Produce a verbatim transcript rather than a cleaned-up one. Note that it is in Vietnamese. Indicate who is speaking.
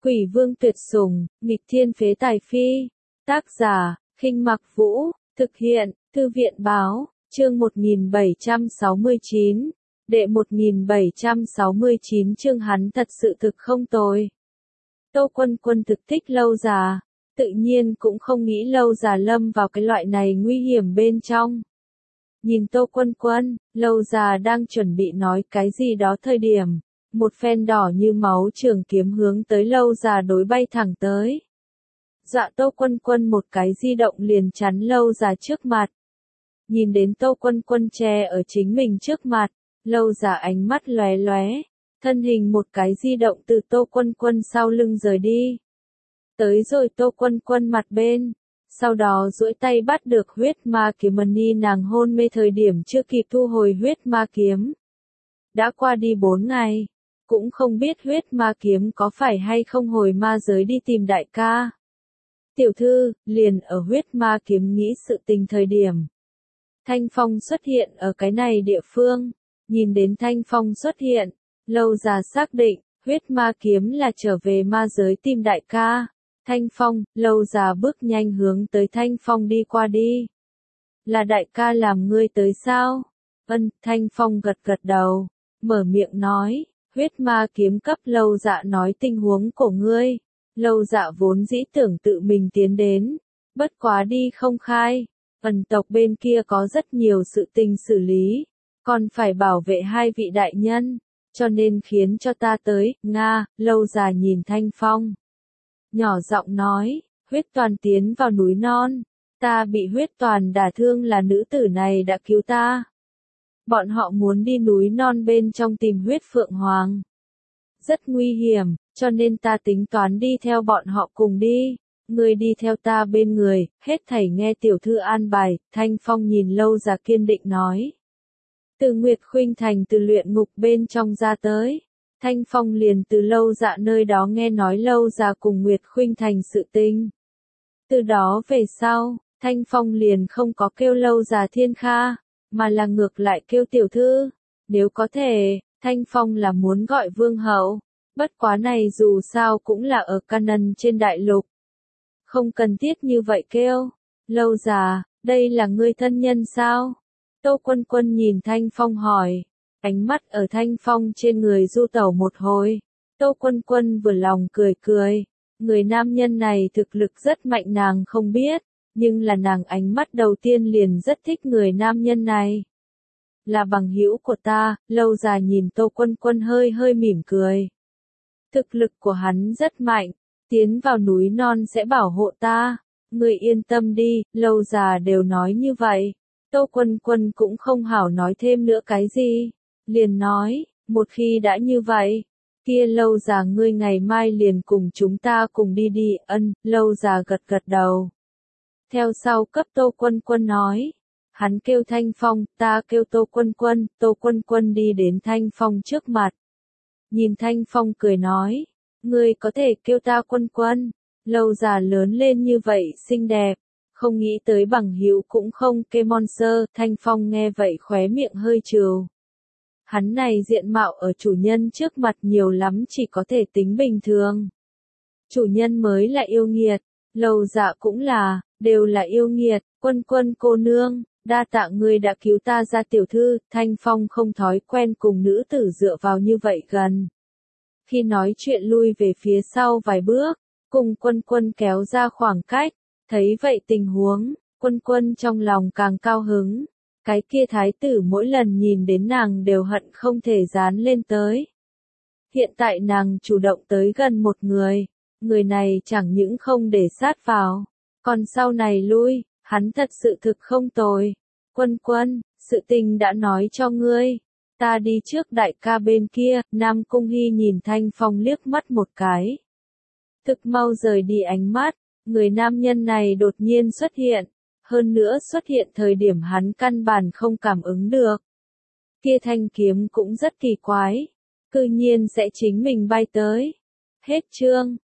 Speaker 1: Quỷ vương tuyệt sủng, nghịch thiên phế tài phi. Tác giả, Khinh Mặc Vũ, thực hiện, Thư viện báo, chương một nghìn bảy trăm sáu mươi chín, đệ một nghìn bảy trăm sáu mươi chín chương hắn thật sự thực không tồi. Tô Quân Quân thực thích Lâu Già, tự nhiên cũng không nghĩ Lâu Già lâm vào cái loại này nguy hiểm bên trong. Nhìn Tô Quân Quân, Lâu Già đang chuẩn bị nói cái gì đó thời điểm, một phen đỏ như máu trường kiếm hướng tới Lâu Già đối bay thẳng tới. Dọa Tô Quân Quân một cái di động liền chắn Lâu Già trước mặt. Nhìn đến Tô Quân Quân che ở chính mình trước mặt, Lâu Già ánh mắt lóe lóe, thân hình một cái di động từ Tô Quân Quân sau lưng rời đi. Tới rồi Tô Quân Quân mặt bên, sau đó duỗi tay bắt được huyết ma kiếm ni nàng hôn mê thời điểm chưa kịp thu hồi huyết ma kiếm. Đã qua đi bốn ngày, cũng không biết huyết ma kiếm có phải hay không hồi ma giới đi tìm đại ca. Tiểu thư, liền ở huyết ma kiếm nghĩ sự tình thời điểm. Thanh Phong xuất hiện ở cái này địa phương, nhìn đến Thanh Phong xuất hiện, Lâu Già xác định, huyết ma kiếm là trở về ma giới tìm đại ca. Thanh Phong, Lâu Già bước nhanh hướng tới Thanh Phong đi qua đi. Là đại ca làm ngươi tới sao? Ân, Thanh Phong gật gật đầu, mở miệng nói, huyết ma kiếm cấp Lâu Dạ nói tình huống của ngươi. Lâu Dạ vốn dĩ tưởng tự mình tiến đến, bất quá đi không khai. Ẩn tộc bên kia có rất nhiều sự tình xử lý, còn phải bảo vệ hai vị đại nhân, cho nên khiến cho ta tới. Nga, Lâu Già nhìn Thanh Phong, nhỏ giọng nói, huyết toàn tiến vào núi non, ta bị huyết toàn đả thương là nữ tử này đã cứu ta. Bọn họ muốn đi núi non bên trong tìm huyết phượng hoàng. Rất nguy hiểm, cho nên ta tính toán đi theo bọn họ cùng đi. Ngươi đi theo ta bên người, hết thảy nghe tiểu thư an bài. Thanh Phong nhìn Lâu Già kiên định nói. Từ Nguyệt Khuynh Thành từ luyện ngục bên trong ra tới. Thanh Phong liền từ Lâu Dạ nơi đó nghe nói Lâu Già cùng Nguyệt Khuynh Thành sự tình. Từ đó về sau, Thanh Phong liền không có kêu Lâu Già Thiên Kha, mà là ngược lại kêu tiểu thư. Nếu có thể, Thanh Phong là muốn gọi vương hậu, bất quá này dù sao cũng là ở Canaan trên đại lục. Không cần thiết như vậy kêu. Lâu Già, đây là ngươi thân nhân sao? Tô Quân Quân nhìn Thanh Phong hỏi. Ánh mắt ở Thanh Phong trên người du tẩu một hồi. Tô Quân Quân vừa lòng cười cười. Người nam nhân này thực lực rất mạnh nàng không biết, nhưng là nàng ánh mắt đầu tiên liền rất thích người nam nhân này. Là bằng hữu của ta. Lâu Già nhìn Tô Quân Quân hơi hơi mỉm cười. Thực lực của hắn rất mạnh, tiến vào núi non sẽ bảo hộ ta. Ngươi yên tâm đi, Lâu Già đều nói như vậy. Tô Quân Quân cũng không hảo nói thêm nữa cái gì. Liền nói, một khi đã như vậy, kia Lâu Già ngươi ngày mai liền cùng chúng ta cùng đi đi. Ân, Lâu Già gật gật đầu. Theo sau cấp Tô Quân Quân nói. Hắn kêu Thanh Phong, ta kêu Tô Quân Quân. Tô Quân Quân đi đến Thanh Phong trước mặt. Nhìn Thanh Phong cười nói. Ngươi có thể kêu ta Quân Quân. Lâu Già lớn lên như vậy xinh đẹp. Không nghĩ tới bằng hữu cũng không kê monster. Thanh Phong nghe vậy khóe miệng hơi trừ. Hắn này diện mạo ở chủ nhân trước mặt nhiều lắm chỉ có thể tính bình thường. Chủ nhân mới là yêu nghiệt. Lâu Dạ cũng là, đều là yêu nghiệt. Quân Quân cô nương, đa tạ ngươi đã cứu ta ra tiểu thư. Thanh Phong không thói quen cùng nữ tử dựa vào như vậy gần. Khi nói chuyện lui về phía sau vài bước, cùng Quân Quân kéo ra khoảng cách. Thấy vậy tình huống, Quân Quân trong lòng càng cao hứng. Cái kia thái tử mỗi lần nhìn đến nàng đều hận không thể dán lên tới. Hiện tại nàng chủ động tới gần một người, người này chẳng những không để sát vào, còn sau này lui, hắn thật sự thực không tồi. Quân Quân, sự tình đã nói cho ngươi, ta đi trước đại ca bên kia. Nam Cung Hy nhìn Thanh Phong liếc mắt một cái. Thực mau rời đi ánh mắt, người nam nhân này đột nhiên xuất hiện. Hơn nữa xuất hiện thời điểm hắn căn bản không cảm ứng được. Kia thanh kiếm cũng rất kỳ quái. Cư nhiên sẽ chính mình bay tới. Hết chương.